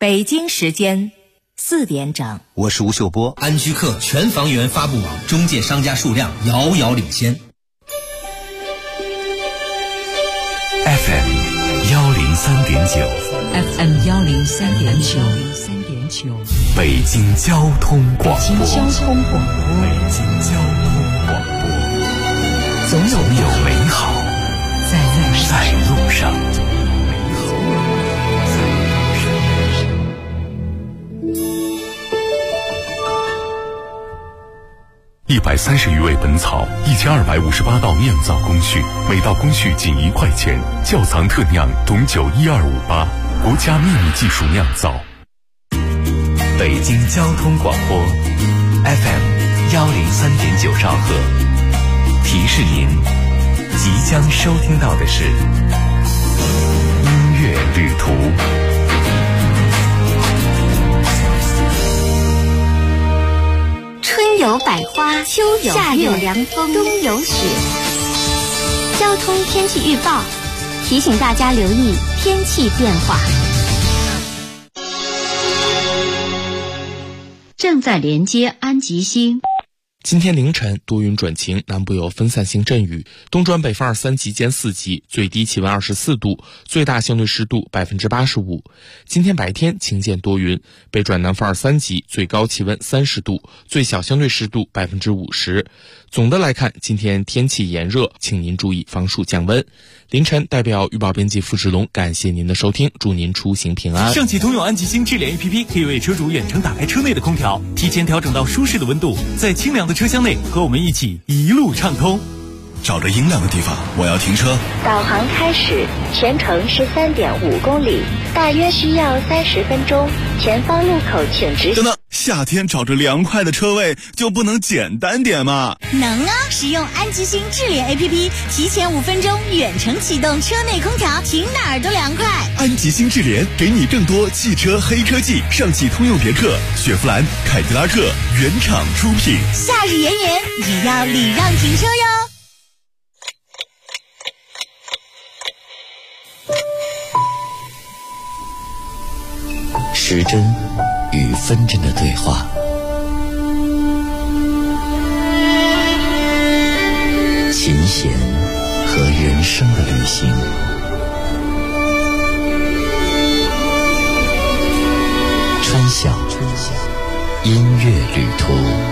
北京时间4点整。 我是吴秀波。 安居客全房源发布网中介商家数量遥遥领先。 FM 103.9 FM 103.9 北京交通广播。 北京交通广播，总有美好在路上。 130余味本草，1258道酿造工序，每道工序仅1块钱。窖藏特酿董酒12588，国家秘密技术酿造。 北京交通广播 FM 103.9兆赫，提示您即将收听到的是音乐旅途。 春有百花，秋有夏有凉风，冬有雪。交通天气预报提醒大家留意天气变化。 正在连接安吉星。 今天凌晨多云转晴，南部有分散性阵雨，东转北风2、3级间4级，最低气温24度，最大相对湿度85%。今天白天晴间多云，北转南风2、3级，最高气温30度，最小相对湿度50%。总的来看，今天天气炎热，请您注意防暑降温。凌晨代表预报编辑付志龙，感谢您的收听，祝您出行平安。 上汽通用安吉星智联 APP 可以为车主远程打开车内的空调，提前调整到舒适的温度，在清凉的车厢内和我们一起一路畅通。 找着阴凉的地方，我要停车。 导航开始，全程13.5公里，大约需要30分钟。前方路口请直行。 等等，夏天找着凉快的车位就不能简单点吗？ 能啊！使用安吉星智联 APP， 提前5分钟远程启动车内空调，停哪儿都凉快。 安吉星智联给你更多汽车黑科技，上汽通用别克、雪佛兰、凯迪拉克原厂出品。 夏日炎炎，也要礼让停车哟。 时针与分针的对话，琴弦和人生的旅行，春晓音乐旅途。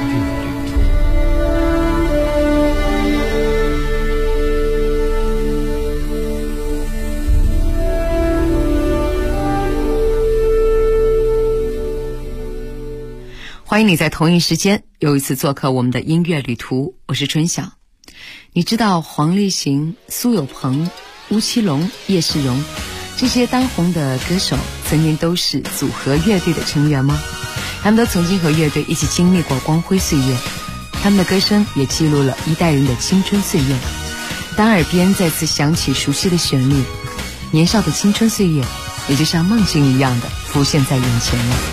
欢迎你在同一时间又一次做客我们的音乐旅途，我是春晓。你知道黄立行、苏有朋、吴奇隆、叶世荣这些当红的歌手曾经都是组合乐队的成员吗？他们都曾经和乐队一起经历过光辉岁月，他们的歌声也记录了一代人的青春岁月。当耳边再次响起熟悉的旋律，年少的青春岁月也就像梦境一样的浮现在眼前了。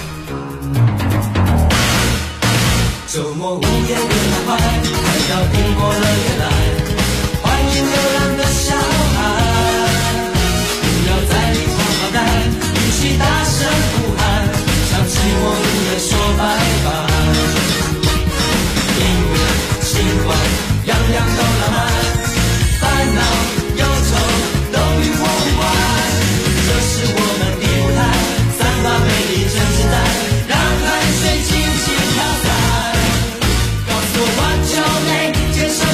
周末午夜越来快，看到苹果乐园来，欢迎流浪的小孩，不要在里跑跑带，一起大声呼喊，向寂寞音乐说拜拜。音乐、情怀，样样都浪漫，烦恼、忧愁都与我无关。这是我们的舞台，散发美丽真实在，让海水轻轻飘散。What's your name？ 介绍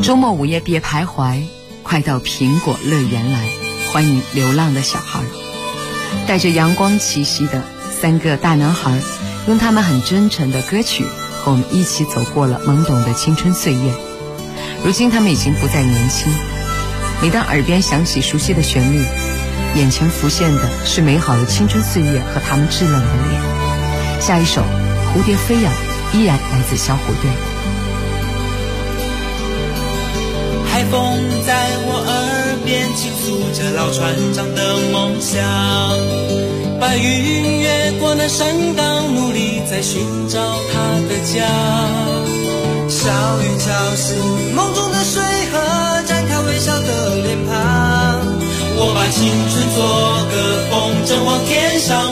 周末午夜别徘徊，快到苹果乐园来，欢迎流浪的小孩。带着阳光气息的3个大男孩，用他们很真诚的歌曲和我们一起走过了懵懂的青春岁月。如今他们已经不再年轻，每当耳边响起熟悉的旋律，眼前浮现的是美好的青春岁月和他们稚嫩的脸。下一首蝴蝶飞扬依然来自小虎队。 海风在我耳边倾诉着老船长的梦想，白云越过那山岗，努力在寻找他的家。小云敲醒梦中的水河，展开微笑的脸庞。我把青春做个风筝往天上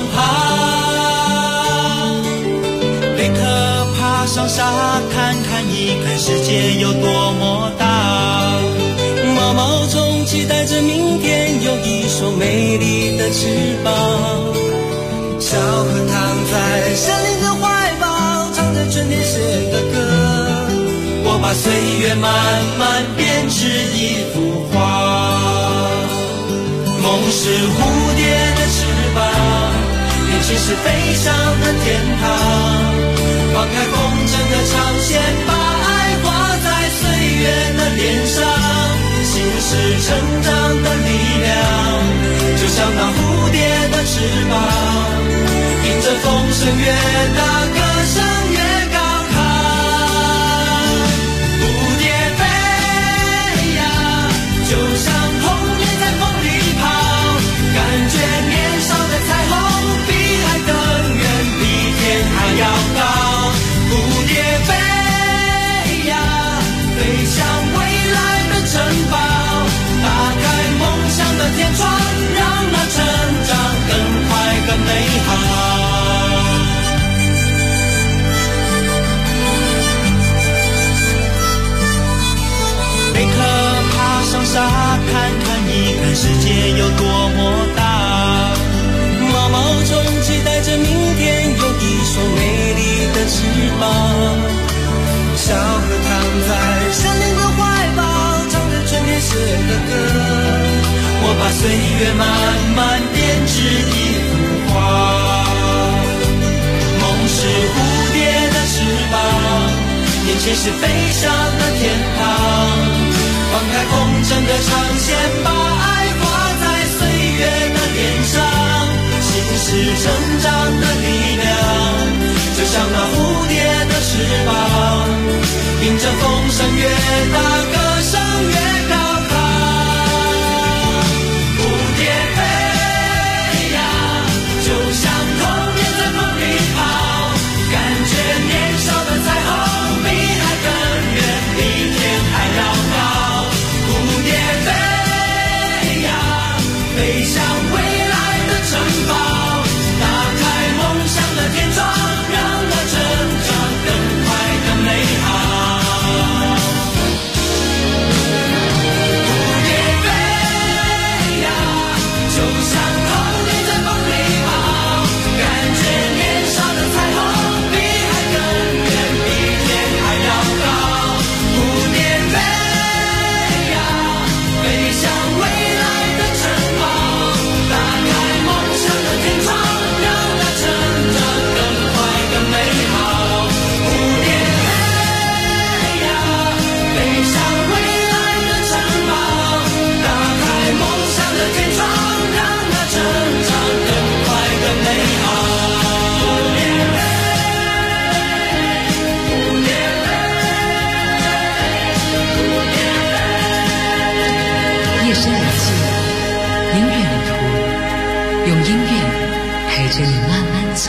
爬，贝壳爬上沙滩，看一看世界有多么大。毛毛虫期待着明天有一双美丽的翅膀。小河躺在森林的怀抱，唱着春天写的歌。我把岁月慢慢编织一幅画。梦是蝴蝶的翅膀，年轻是飞翔的天堂。放开风筝的长线，把爱画在岁月的脸上。心是成长的力量，就像那蝴蝶的翅膀，迎着风声越大，歌声越高亢。蝴蝶飞呀，就像童年在风里跑，感觉年少的彩虹比海更远，比天还要高。蝴蝶飞呀，飞向未来的城堡，打开梦想的天窗，让那成长更快更美好。贝壳爬上沙滩，看一看世界有多么大。毛毛虫期待着明天有一双美丽的翅膀。小河躺在森林的怀抱，唱着春天写的歌。我把岁月慢慢编织一幅画。梦是蝴蝶的翅膀，年轻是飞翔的天堂。放开风筝的长线，把爱画在岁月的脸上。心是成长的力量，就像那蝴蝶的翅膀，迎着风声越大，歌声越高亢。蝴蝶飞呀，就像童年在风里跑，感觉年少的彩虹比海更远，比天还要高。蝴蝶飞呀，飞向未来的城堡，打开梦想的天窗，让那成长更快更美好。蝴蝶飞呀，就像童年在风里跑，感觉年少的彩虹比海更远，比天还要高。蝴蝶飞呀，飞向未来的城堡，打开梦想的天窗，让那成长更快更美好。蝴蝶飞呀，飞向未来的城堡，打开梦想的天窗，让那成长更快更美好。蝴蝶飞，蝴蝶飞，蝴蝶夜深人静，音乐旅途，用音乐陪着你慢慢走。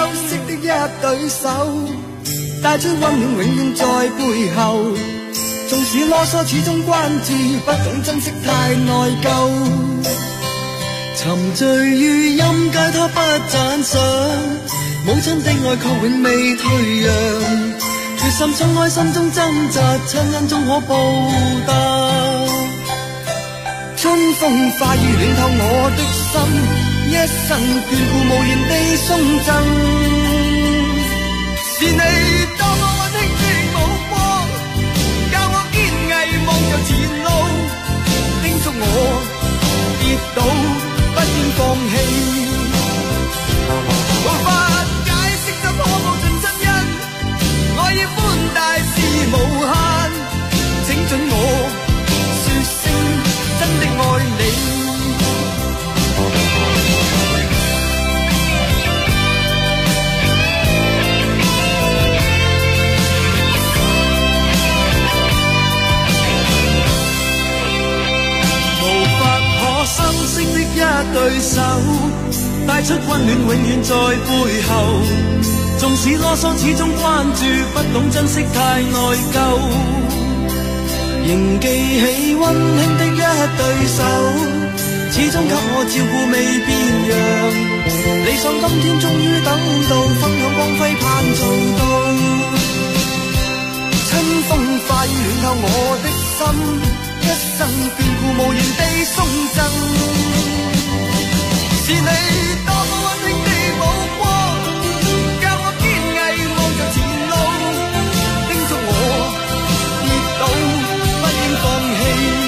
对手，帶出溫暖永遠在背後， 縱使囉嗦始終關注，不懂珍惜太內疚。沉醉於音階他不讚賞，母親的愛確永未退讓，決心衝開心中掙扎，親恩終可報答。春風化雨暖透我的心，一生眷顧無言地送贈，是你多麼溫馨的目光，教我堅毅望着前路，叮囑我跌倒不應放棄。無法解釋怎可報盡親恩，愛意寬大是無限，請准我說聲真的愛你。無法可相識的一對手，帶出溫暖永遠在背後，縱使囉嗦始終關注，不懂珍惜太內疚，仍記起溫馨的一對手，始終給我照顧未變樣，理想今天終於等到，分享光輝盼做到，春風化雨暖透我的心，一生眷顧無言地送贈，是你多麼溫馨的目光，教我堅毅望着前路，叮囑我跌倒不應放棄。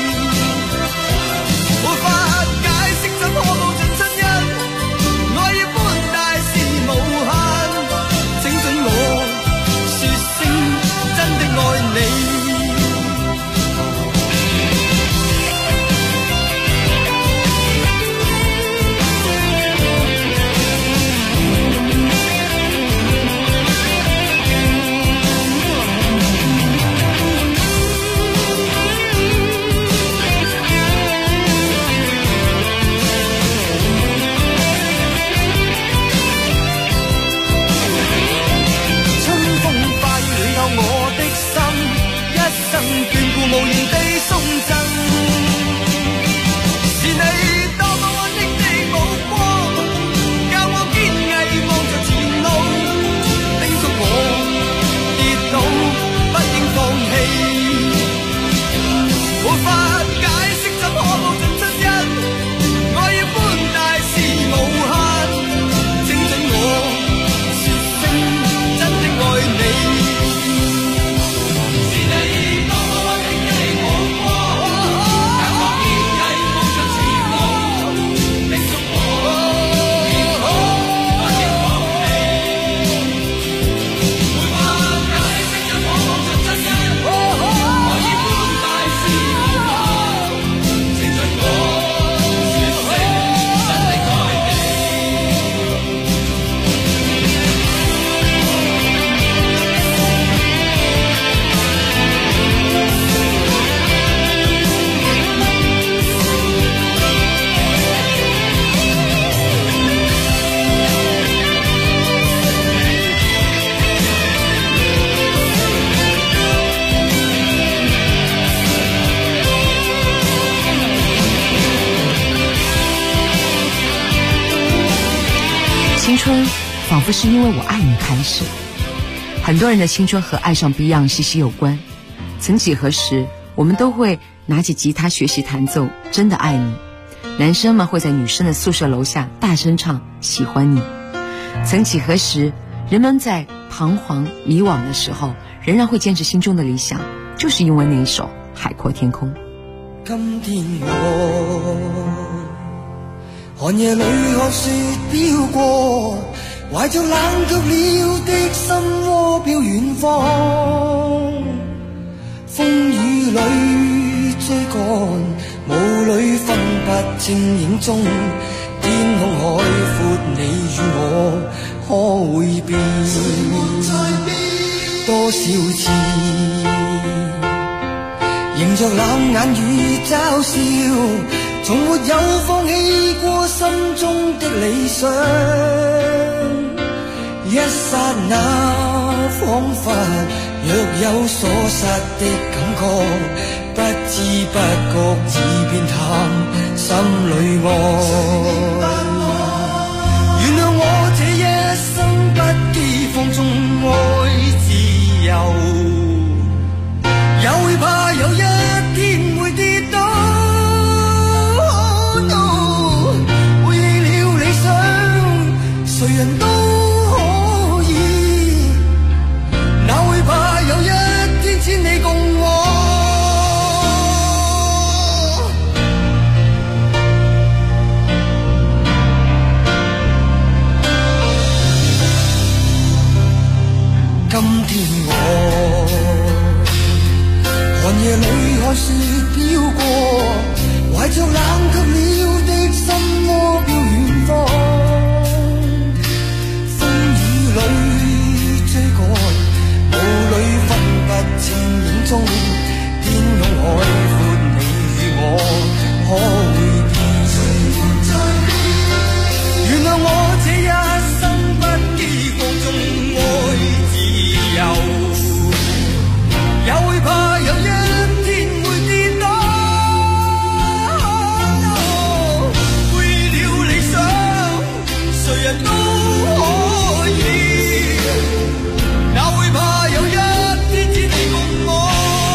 無法解釋怎可報盡親恩，愛意寬大是無限，請准我說聲真的愛你。無言地送贈，是你多麼溫馨的目光，教我堅毅望着前路，叮囑我跌倒不應放棄。無法解釋怎可報盡親恩，愛意寬大是無限，請准我說聲真的愛你。 青春仿佛是因为我爱你开始，很多人的青春和爱上 Beyond 息息有关。曾几何时，我们都会拿起吉他学习弹奏《真的爱你》，男生们会在女生的宿舍楼下大声唱《喜欢你》。曾几何时，人们在彷徨迷惘的时候，仍然会坚持心中的理想，就是因为那一首《海阔天空》。 今天我寒夜裏看雪飄過，懷着冷卻了的心窩飄遠方，風雨裏追趕，霧裏分不清影蹤，天空海闊，你與我可會變？多少次迎着冷眼與嘲笑，從沒有放棄過心中的理想，一剎那彷彿若有所失的感覺，不知不覺只變淡，心裏愛。原諒我這一生不羈放縱愛自由，也會怕有一天會跌倒。背棄了理想，誰人都可以，哪會怕有一天千里共我。今天我寒夜裏看雪飄過，懷着冷卻了的心窩飄遠方，風雨裏追趕，霧裏分不清影蹤，天空海闊，你與我可會變？原諒我這一生不羈放縱愛自由，也會怕有一天會跌倒。背了理想，誰人都可以，哪會怕有一天只你共我。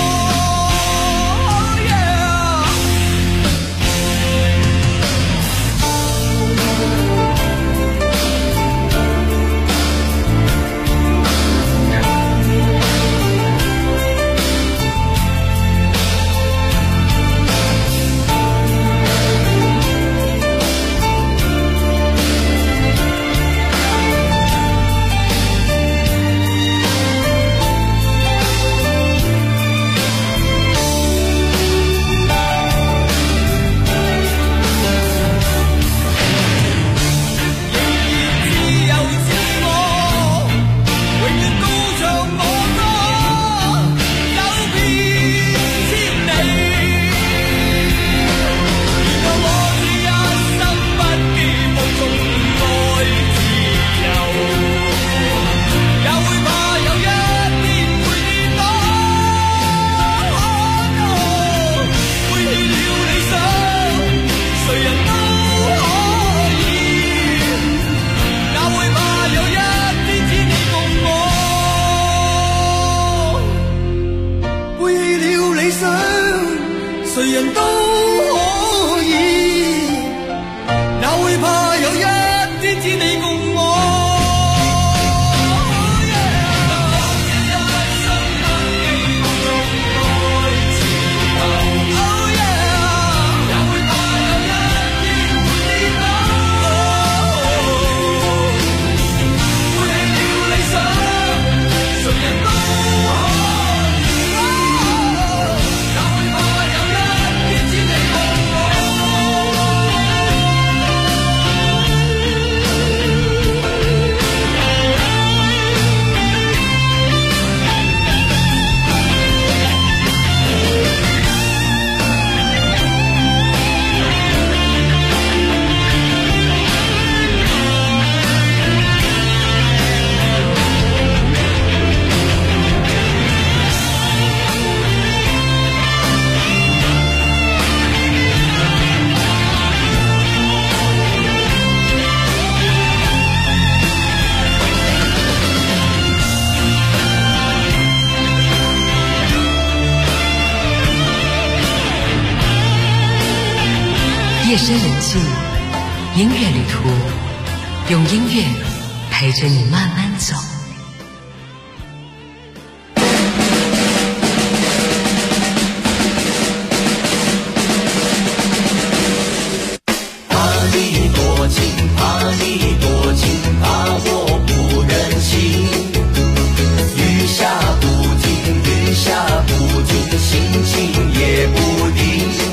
誰人都可以，哪會怕有一天只你共我。 夜深人静，音乐旅途，用音乐陪着你慢慢走。 怕你多情，怕你多情，怕我不忍心。雨下不停，雨下不停，心情也不定。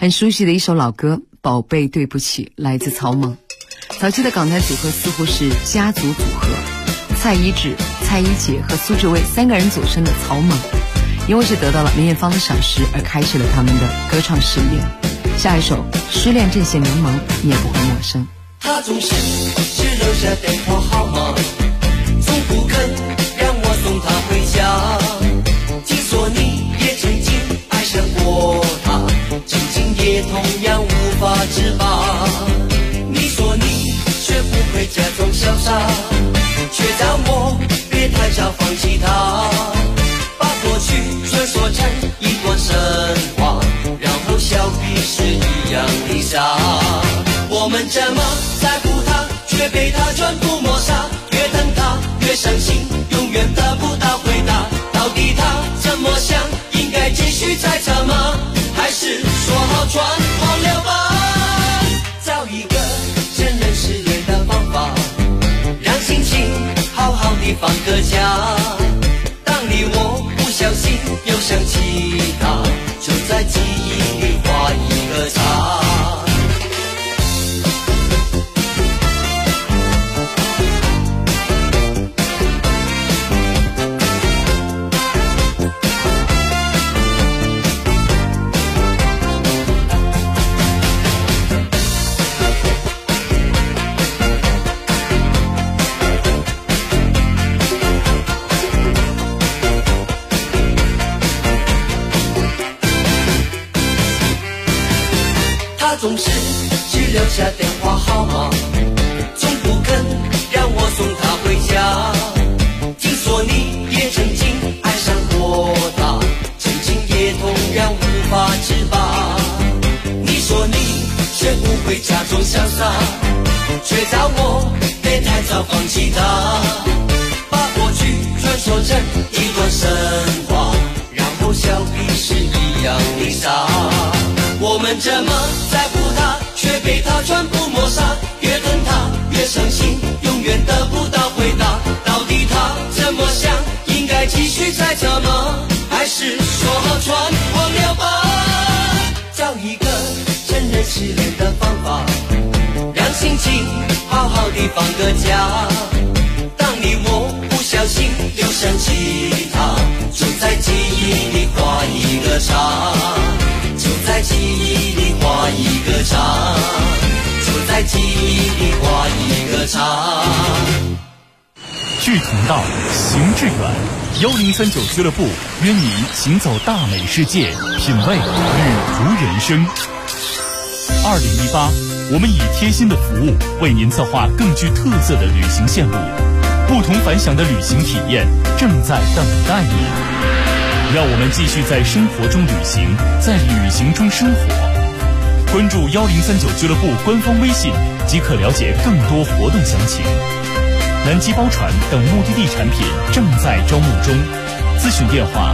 很熟悉的一首老歌《宝贝对不起》，来自草蜢。早期的港台组合似乎是家族组合，蔡一智、蔡一杰和苏志威3个人组成的草蜢，因为是得到了梅艳芳的赏识而开始了他们的歌唱事业。下一首《失恋阵线联盟》你也不会陌生。 他总是只留下电话号码，从不肯让我送他回家。听说你也曾经爱上过他，曾经也同样无法自拔。你说你学不会假装潇洒，却叫我别太早放弃他，把过去传说成一段神话，然后笑彼是一样的傻。我们这么在乎他，却被他全部抹杀，越等他越伤心，永远得不到回答。到底他怎么想？应该继续猜测吗？还是说好全忘了吧？找一个承认失恋的方法，让心情好好的放个假。当你我不小心又想起他，就在记忆里画一个叉。总是只留下电话号码，从不肯让我送他回家。听说你也曾经爱上过他，曾经也同样无法自拔。你说你学不会假装潇洒，却叫我别太早放弃他，把过去传说成一段神话，然后笑彼是一样的傻。我们这么在乎他，却被他全部抹杀，越等他越伤心，永远得不到回答。到底他怎么想？应该继续猜测吗？还是说好全忘了吧？找一个承认失恋的方法，让心情好好的放个假。当你我不小心又想起他，就在记忆里画一个叉，就在记忆里画一个叉，就在记忆里画一个叉。 志同道，行致远。1039俱乐部约你行走大美世界，品味旅途人生。2018，我们以贴心的服务为您策划更具特色的旅行线路，不同凡响的旅行体验正在等待你。让我们继续在生活中旅行，在旅行中生活。关注1039俱乐部官方微信，即可了解更多活动详情。南极包船等目的地产品正在招募中，咨询电话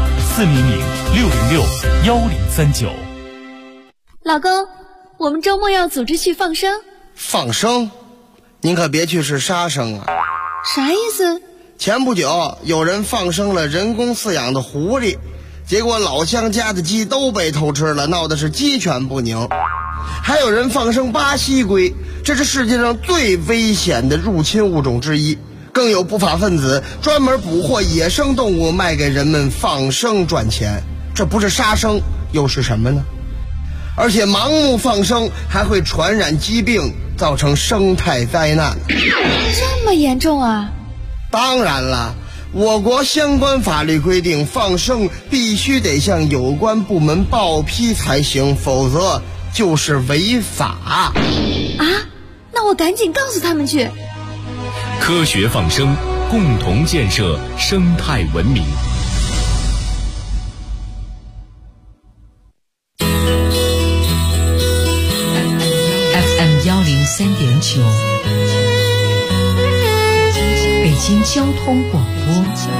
400-606-1039。 老公，我们周末要组织去放生。 放生？您可别去是杀生啊！ 啥意思？ 前不久有人放生了人工饲养的狐狸，结果老乡家的鸡都被偷吃了，闹的是鸡犬不宁。还有人放生巴西龟，这是世界上最危险的入侵物种之一。更有不法分子专门捕获野生动物卖给人们放生赚钱，这不是杀生又是什么呢？而且盲目放生还会传染疾病，造成生态灾难。 这么严重啊？ 当然了，我国相关法律规定，放生必须得向有关部门报批才行，否则就是违法。 啊？那我赶紧告诉他们去。 科学放生，共同建设生态文明。 FM 103.9，北京交通广播，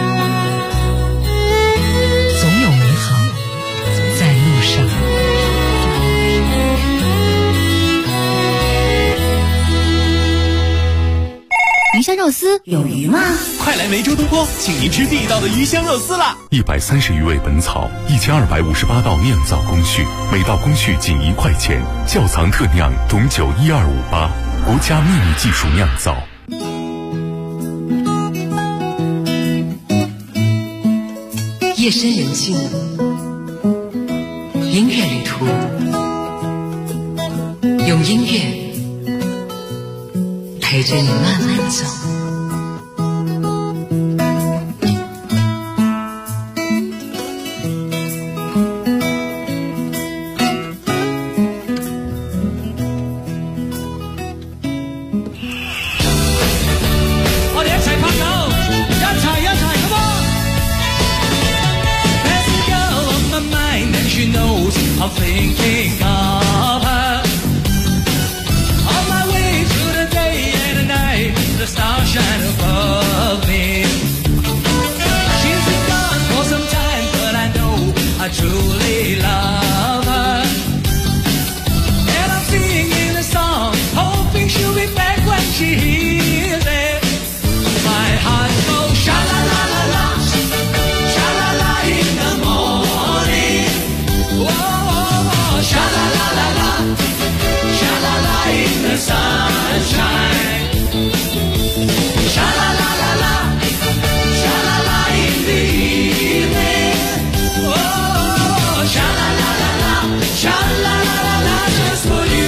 总有美好在路上。 鱼香肉丝有鱼吗？ 快来梅州东坡，请您吃地道的鱼香肉丝啦 ！130余味本草，1258道酿造工序，每道工序仅1块钱，窖藏特酿董酒12588，国家秘密技术酿造。 夜深人静，音乐旅途，用音乐陪着你慢慢走。 I'm thinking of her. On my way through the day and the night, the stars shine above me. She's been gone for some time, but I know I truly love her. And I'm singing a song, hoping she'll be back when she hears it. My heart goes sha-la-la-la-la, sha-la-la in the morning. Whoa, sha-la-la-la-la, sha-la-la in the sunshine. Sha-la-la-la-la, sha-la-la in the evening. Oh, sha-la-la-la-la, sha-la-la-la-la, just for you.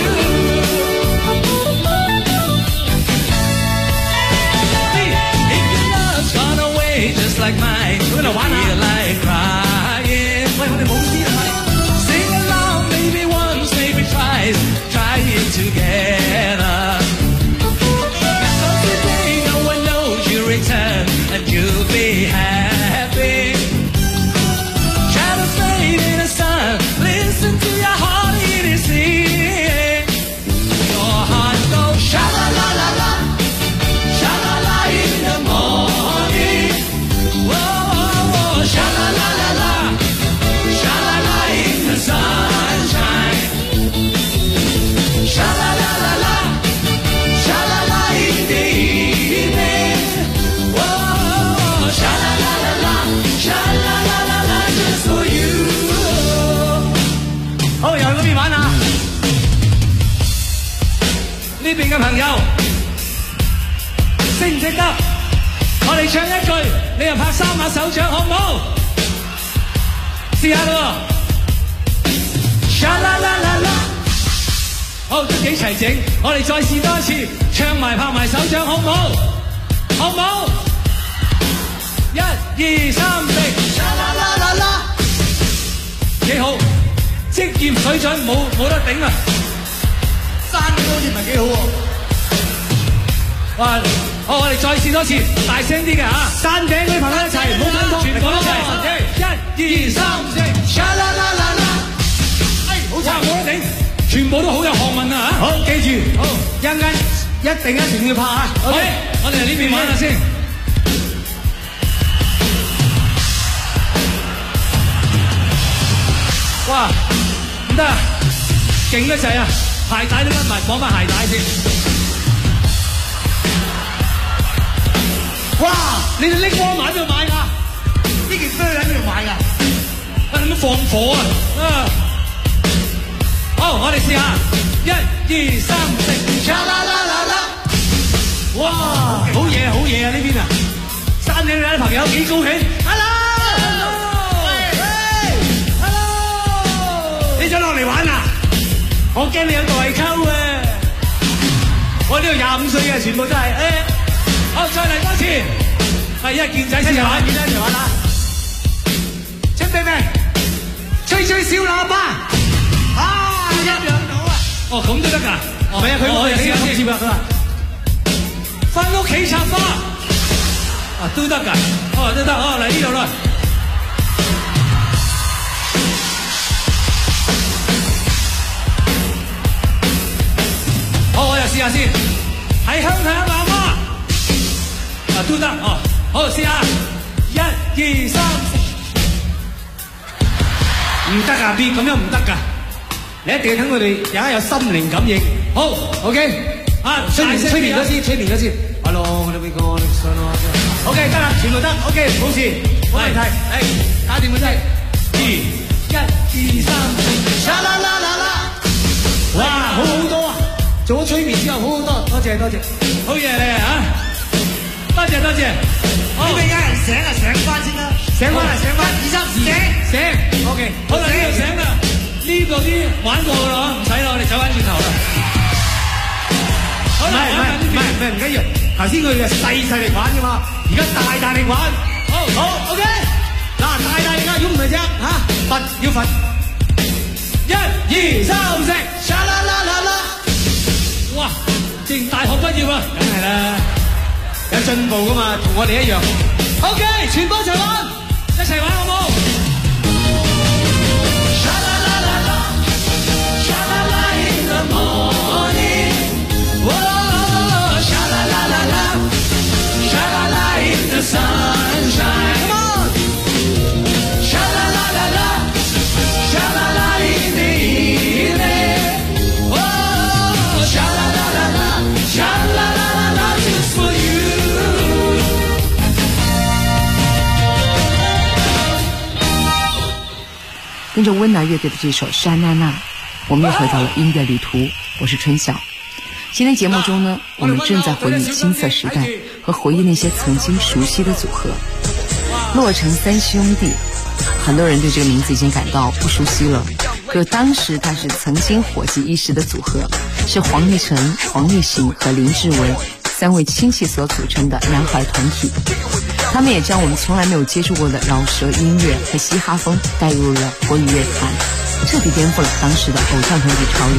If your love's gone away just like mine, feel like crying. Sing along, maybe once, maybe twice, try it together. So today no one knows you return and you'll be happy. Shadows fade in the sun, listen to your heart, it is singing. Your heart goes sha-la-la-la-la, sha-la-la in the morning. Whoa, sha-la-la-la-la, sha-la-la in the sunshine. Sha-la-la-la-la, sha-la-la in the evening. Whoa, sha-la-la-la-la, sha-la-la-la-la, just for you. 好，又去嗰邊玩啊！呢邊嘅朋友識唔識得？我哋唱一句，你又拍3下手掌，好唔好？試下咯喎！Sha-la-la-la-la， 好，都幾齊整，我哋再試多一次，唱埋拍埋手掌，好唔好？好唔好？1、2、3、4，Sha-la-la-la-la， 幾好，職業水準冇得頂啊！山嘅好似唔係幾好喎。哇！好，我哋再試多次，大聲啲嘅嚇！山頂嗰啲朋友一齊，唔好緊張，全部一齊。1、2、3、4，Sha-la-la-la-la， 好差冇得頂，全部都好有學問啊嚇！好，記住，好，一陣間一定要拍啊！好，我哋嚟呢邊玩下先。哇，唔得啊，勁得滯啊！鞋帶都甩埋，綁翻鞋帶先。哇！你哋拎光埋喺邊度買㗎？呢件靴喺邊度買㗎？啊！你乜放火啊？啊！好，我哋試下，1、2、3、4，Sha-la-la-la-la！ 哇！好嘢好嘢啊！呢邊啊，山頂嘅朋友幾高興 ！Hello！ 你想落嚟玩啊？我驚你有代溝啊！我呢度25歲嘅，全部都係好，再嚟多次，係一件仔先玩，一齊玩啦！準備未？吹小喇叭，啊，一樣到啊！哦，咁都得㗎？哦，係啊，佢試下先，佢話返屋企插花，啊，都得㗎？哦，都得，哦，嚟呢度啦！好，我又試下先，係鄉下媽媽。啊，都得哦，好試下，1、2、3，唔得啊 B， 咁樣唔得㗎，你一定要等佢哋而家有心靈感應。好 ，OK， 啊，催眠咗先，Hello，我哋 OK 得啦，全部得 OK 冇事冇問題，搞掂佢真係1、2、3，啦啦啦啦啦，哇好好多啊！做咗催眠之後好好多，多謝多謝，好嘢你啊！多謝多謝，呢邊有人醒啊，醒翻先啦，醒翻啦，醒翻，1、2、3，醒 OK， 好啦呢度醒啦，呢度啲玩過噶啦，唔使啦，我哋走翻轉頭啦。好啦，唔緊要，頭先佢哋細力玩噶嘛，而家大力玩，好 OK， 嗱大力啦，如果唔係啫罰要罰，1、2、3，沙啦啦啦啦，哇，正大學畢業啊，梗係啦，有進步噶嘛，同我哋一樣。OK， 全部一齊玩，一齊玩好冇？沙啦啦啦啦，沙啦啦 in the morning， 沙啦啦啦啦，沙啦啦 in the sunshine， Come on， 沙啦啦啦啦，沙啦啦 in the evening， 沙啦啦啦啦，沙啦啦啦啦 just for you。 跟着温拿乐队的这首《沙娜娜》，我们又回到了音乐旅途。我是春晓。今天节目中呢，我们正在回忆青涩时代和回忆那些曾经熟悉的组合。洛城三兄弟，很多人对这个名字已经感到不熟悉了。可当时它是曾经火极一时的组合，是黄立成、黄立行和林志伟3位亲戚所组成的男孩团体。他们也将我们从来没有接触过的饶舌音乐和嘻哈风带入了国语乐坛，彻底颠覆了当时的偶像团体潮流。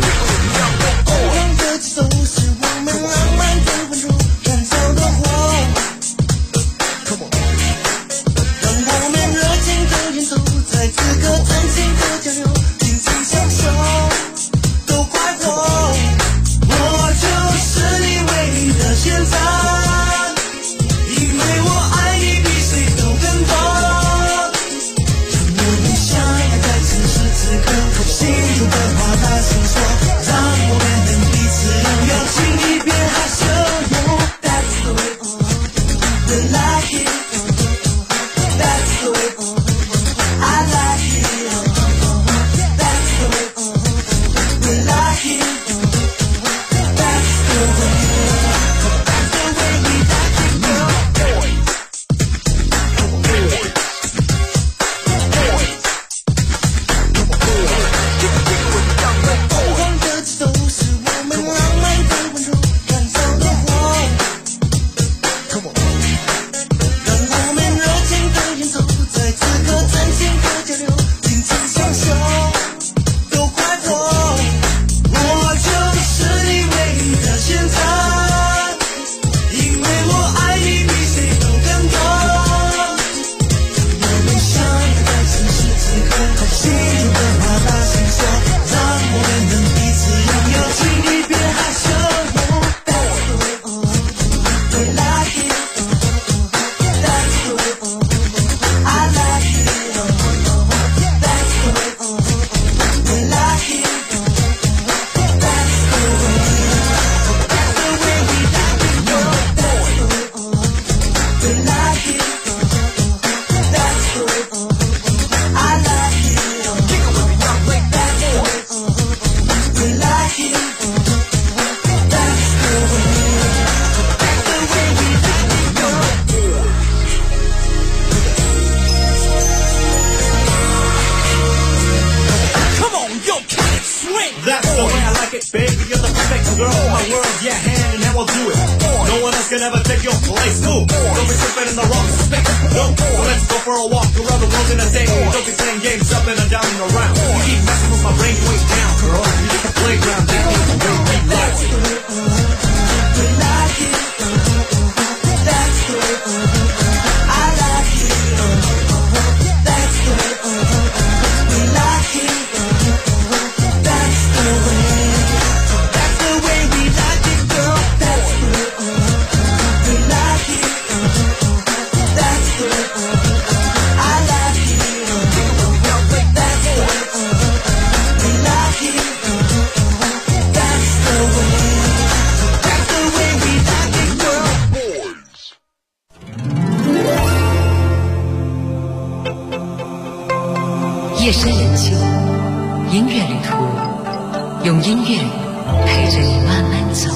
夜深人静，音乐旅途，用音乐陪着你慢慢走。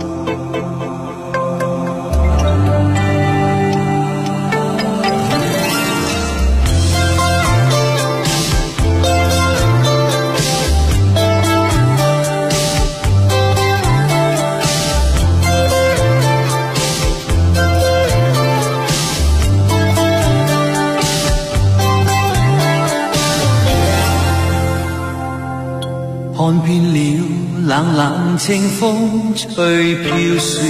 看遍了冷冷清風吹飄雪，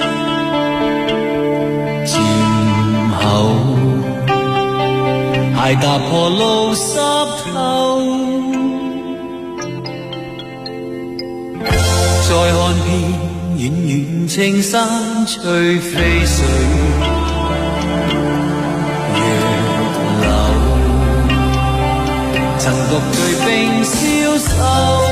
漸後鞋踏破路濕透，再看遍遠遠青山吹飛水，月流曾獨對冰消瘦。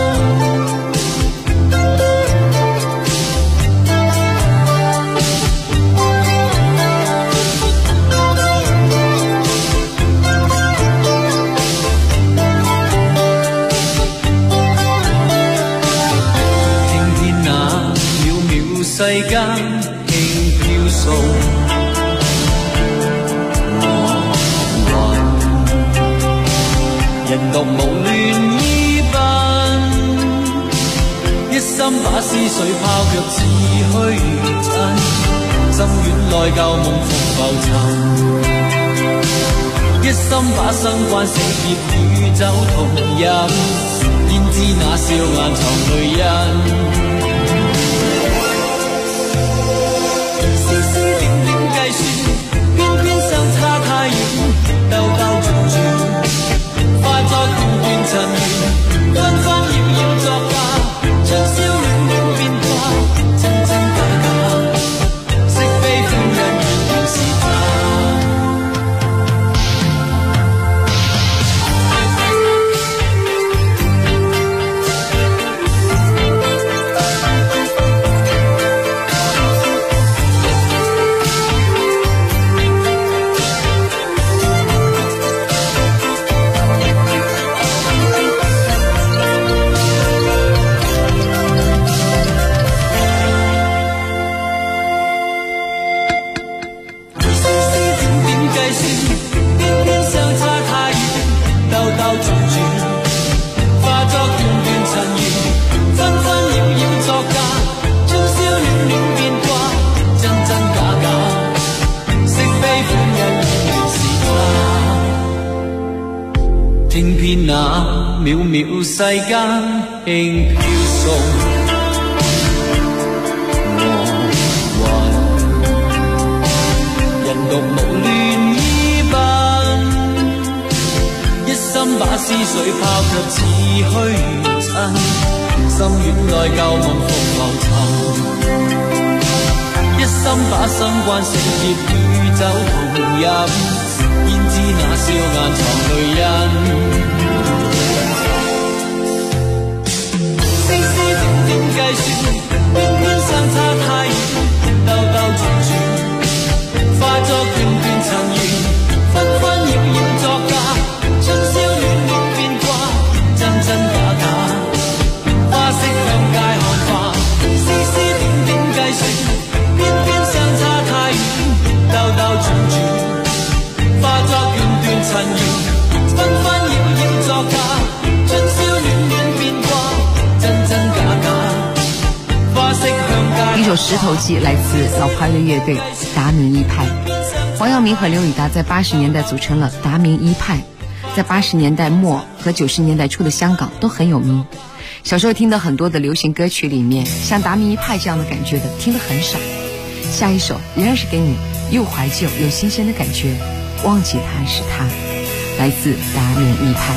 世間輕飄送，我人獨無亂依奔，一心把思緒拋卻似虛真，心軟內舊夢復浮沉，一心把生關死劫與酒同飲，焉知那笑顏藏淚印。計算偏偏相差太遠，兜兜轉轉，化作片段塵緣，紛紛擾擾作假，春宵戀戀變卦，真真假假，惜非歡欣原來是那渺渺世間輕飄送，我人獨無亂依奔，一心把思緒拋卻似虛真，心軟內舊夢復浮沉，一心把生關死劫與酒同飲，焉知那笑顏藏淚印。計算偏偏相差太遠，兜兜轉轉，化作片段塵緣，紛紛擾擾作假，春宵戀戀變卦，真真假假，花色向街看花，絲絲點點計算，偏偏相差太遠，兜兜轉轉，化作片段塵緣，紛紛擾擾作假，春宵戀戀變卦，真真假假。 一首《石头记》来自老牌的乐队达明一派，黄耀明和刘以达在80年代组成了达明一派，在80年代末和90年代初的香港都很有名。小时候听的很多的流行歌曲里面，像达明一派这样的感觉的听得很少。下一首仍然是给你又怀旧又新鲜的感觉，忘记他是他，来自达明一派。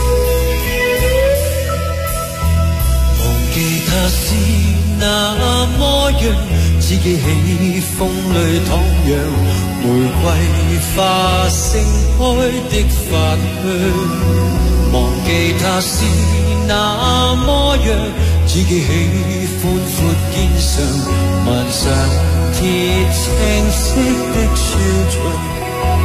是那麼樣，自己喜風裏徜徉，玫瑰花盛開的發香，忘記它是那麼樣，自己喜寬闊肩上紋上鐵青色的肖像。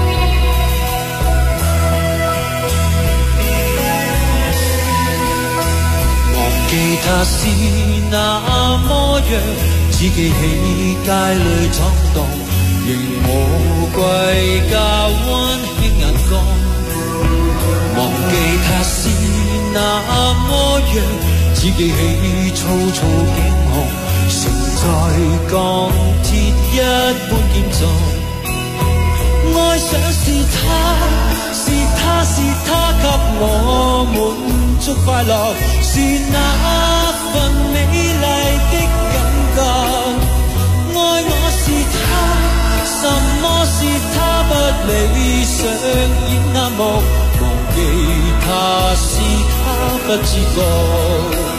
記他是那麼樣，自己喺街裏闖蕩，仍無歸家溫馨眼光。忘記他是那麼樣，自己喺粗糙頸項，承載鋼鐵一般健壯。愛想是他，是他，是他給我滿足快樂，是那份美麗的感覺。愛我是他，什麼是他不理想演那幕，忘記他是他不自覺。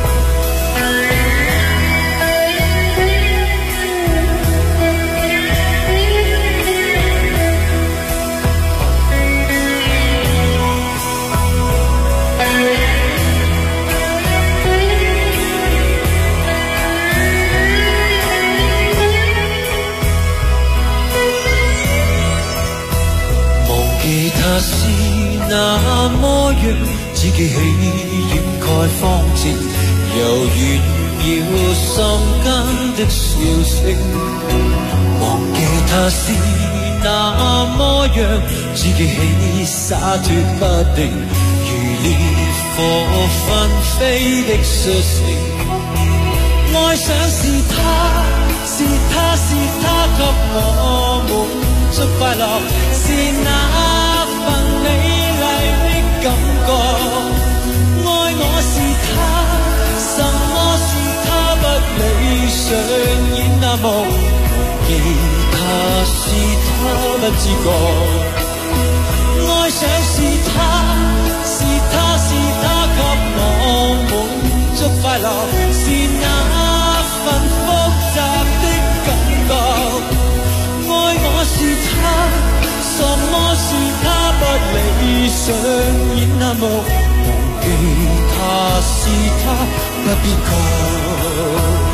他是那麼樣，自己喜掩蓋方正，又炫耀心間的笑聲。忘記他是那麼樣，自己喜灑脫不定，如烈火紛飛的射程。愛想是他，是他，是他給我滿足快樂，是那份美麗的感覺。愛我是他，什麼是他不理想演那幕，忘記他是他不自覺。愛想是他，是他，是他給我滿足快樂，是那份複雜的感覺。愛我是他，什麼是他不理想演那幕，忘記他是他不必覺。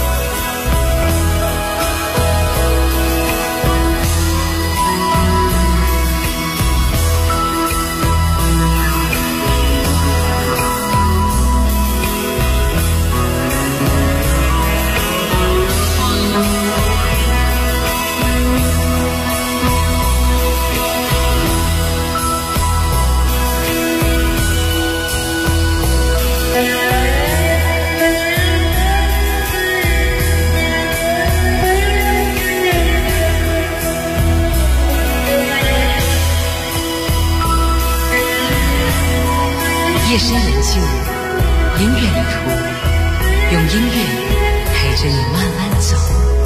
夜深人静，音乐旅途，用音乐陪着你慢慢走。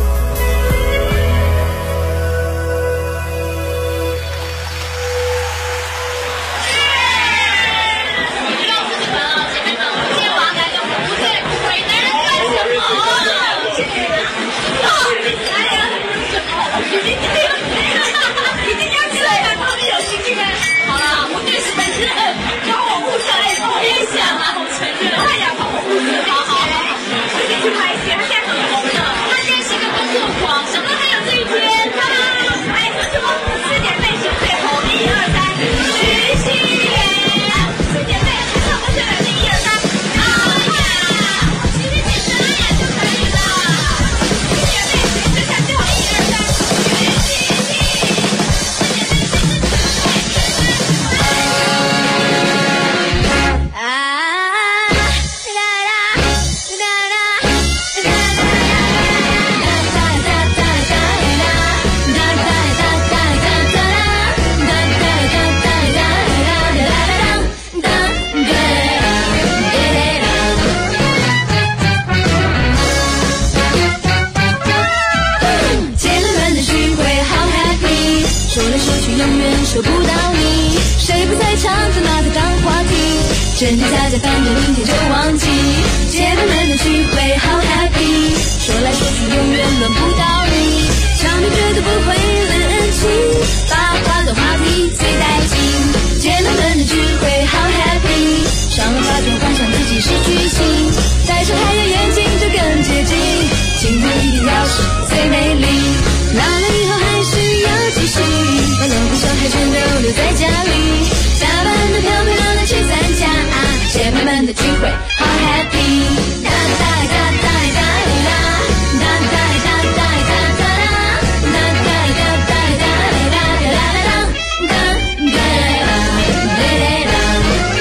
收不到你，谁不在唱着那个当话题？真的假假，反正明天就忘记。姐妹们的聚会好 happy，说来是最美丽。老了以后还是要继续，把老公小孩全都留在家里，下班的漂漂亮亮去参加姐妹们的聚会，好 happy。哒哒哒哒哒啦，哒哒哒哒哒哒啦，哒哒哒哒哒啦啦啦啦哒哒啦啦。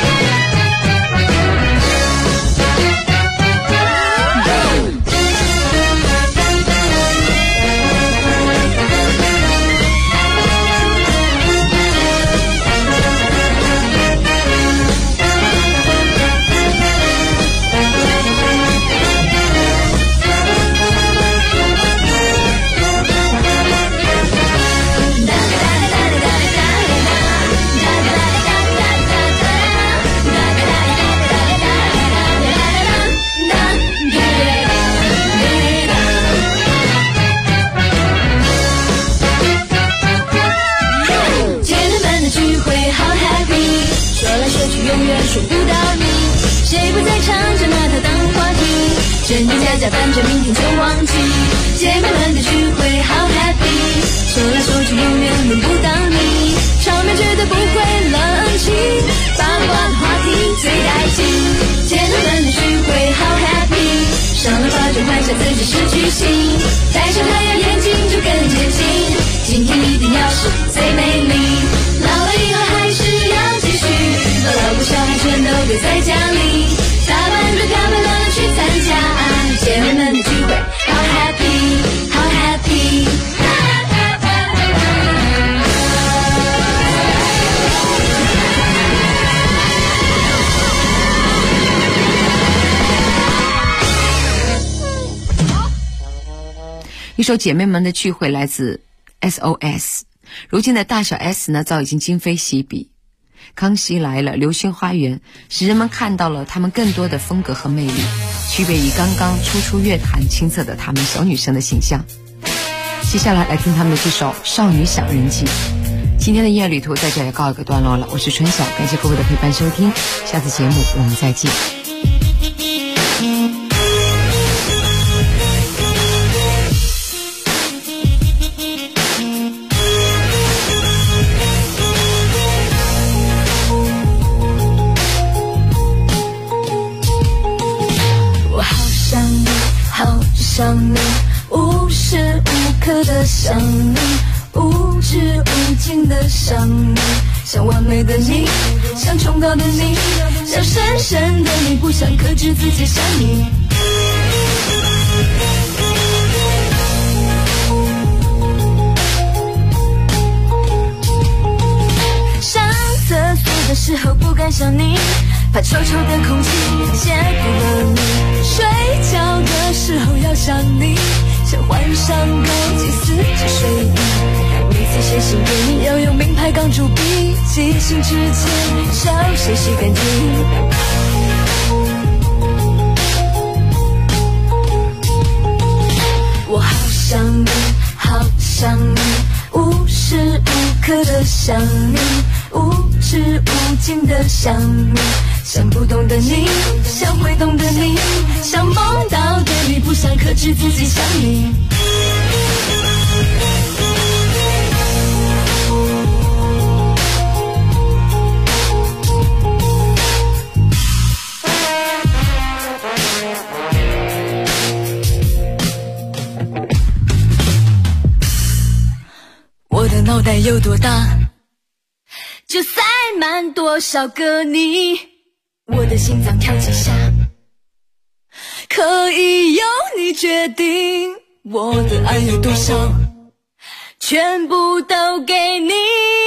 永远说不到你，谁不在唱着那套当话题，真真假假反正明天就忘记，姐妹们的聚会好 happy， 说来说去永远轮不到你，场面绝对不会冷清，八卦的话题最带劲，姐妹们的聚会好 happy， 上了发就幻想自己是巨星，戴上太阳眼镜就更接近，今天一定要是最美丽，老了以后还是要继续，把老公小孩全都留在家里，下班就漂漂亮亮去参加姐妹们的聚会，好 happy， 好 happy。 一首姐妹们的聚会来自 SOS， 如今的大小 S 呢早已经今非昔比，康熙来了、流星花园使人们看到了他们更多的风格和魅力，区别于刚刚初出乐坛青涩的他们小女生的形象。接下来听他们的这首《少女想人记》。今天的音乐旅途在这也告一个段落了，我是春晓，感谢各位的陪伴收听，下次节目我们再见。 想你，无时无刻的想你，无止无尽的想你，想完美的你，想崇高的你，想深深的你，不想克制自己想你。上厕所的时候不敢想你，怕臭臭的空气溅过了你，睡觉的时候要想你，想换上高级4G睡衣，每次写信给你要用名牌钢珠笔，寄信之前小心洗干净。我好想你，好想你，无时无刻的想你，无止无尽的想你，想不懂的你，想会懂的你，想梦到的你，不想克制自己想你。我的脑袋有多大，就塞满多少个你，我的心脏跳几下，可以由你决定，我的爱有多少，全部都给你。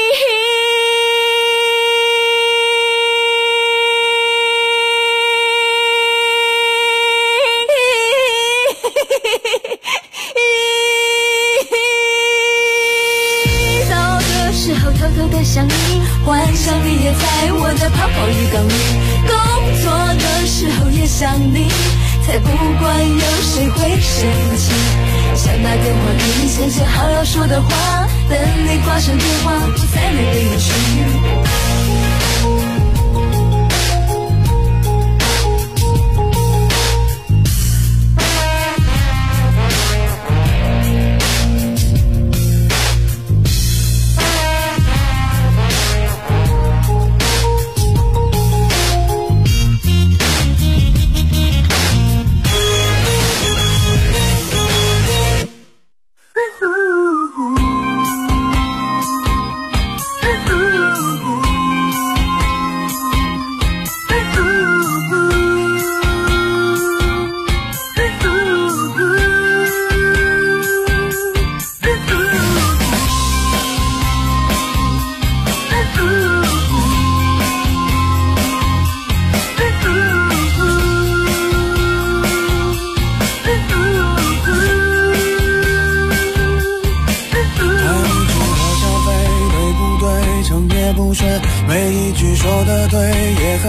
偷偷的想你，幻想你也在我的泡泡浴缸里，工作的时候也想你，才不管有谁会生气，想打电话给你，先写好要说的话，等你挂上电话我才能离去。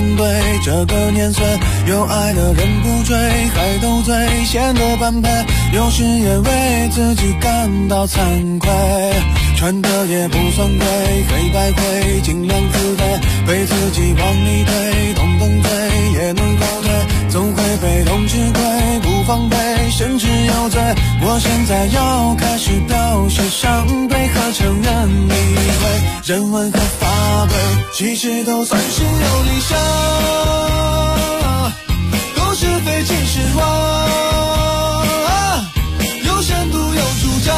很对，这个年岁有爱的人不追，还斗嘴显得般配，有时也为自己感到惭愧，穿的也不算贵，黑白灰尽量自卑，被自己往里推，动动嘴也能后退，总会被动吃亏，不防备甚至有罪，我现在要开始表现伤悲和承认理会，人文和法规其实都算是有理想，都是非即是妄，有深度有主张，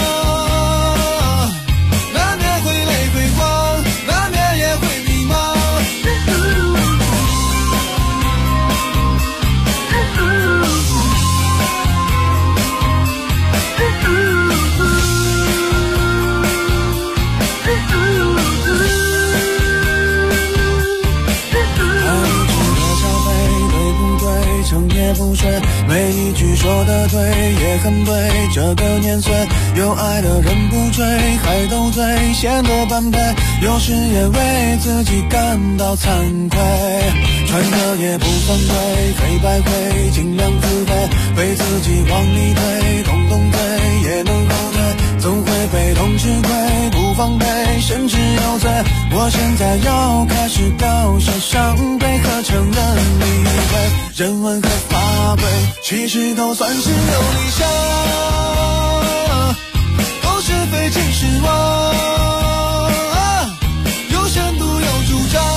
难免会累会慌，难免也会迷茫，成也不睡，每一句说的对也很对，这个年岁有爱的人不追，还斗嘴显得般配，有时也为自己感到惭愧，穿的也不算贵，黑白灰尽量自卑，被自己往里推，动动嘴也能后退，总会被动吃亏，不防备甚至有罪，我现在要开始表现伤悲和承认理会，人文和法规其实都算是有理想，都是非即是妄，有深度有主张，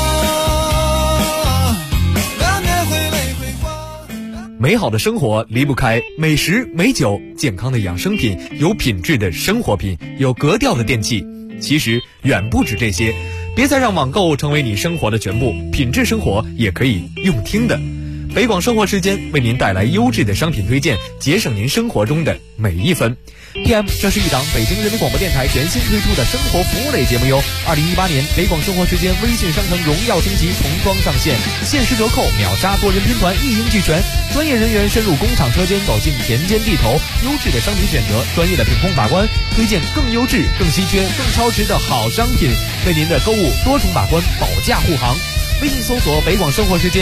难免会累会慌。 美好的生活离不开美食美酒，健康的养生品，有品质的生活品，有格调的电器，其实远不止这些，别再让网购成为你生活的全部，品质生活也可以用听的。北广生活时间为您带来优质的商品推荐，节省您生活中的每一分。PM， 这是一档北京人民广播电台全新推出的生活服务类节目哟。2018年北广生活时间微信商城荣耀升级重装上线，限时折扣，秒杀多人拼团，一应俱全，专业人员深入工厂车间，走进田间地头，优质的商品选择，专业的品控把关，推荐更优质、更稀缺、更超值的好商品，为您的购物多重把关，保驾护航。微信搜索北广生活时间。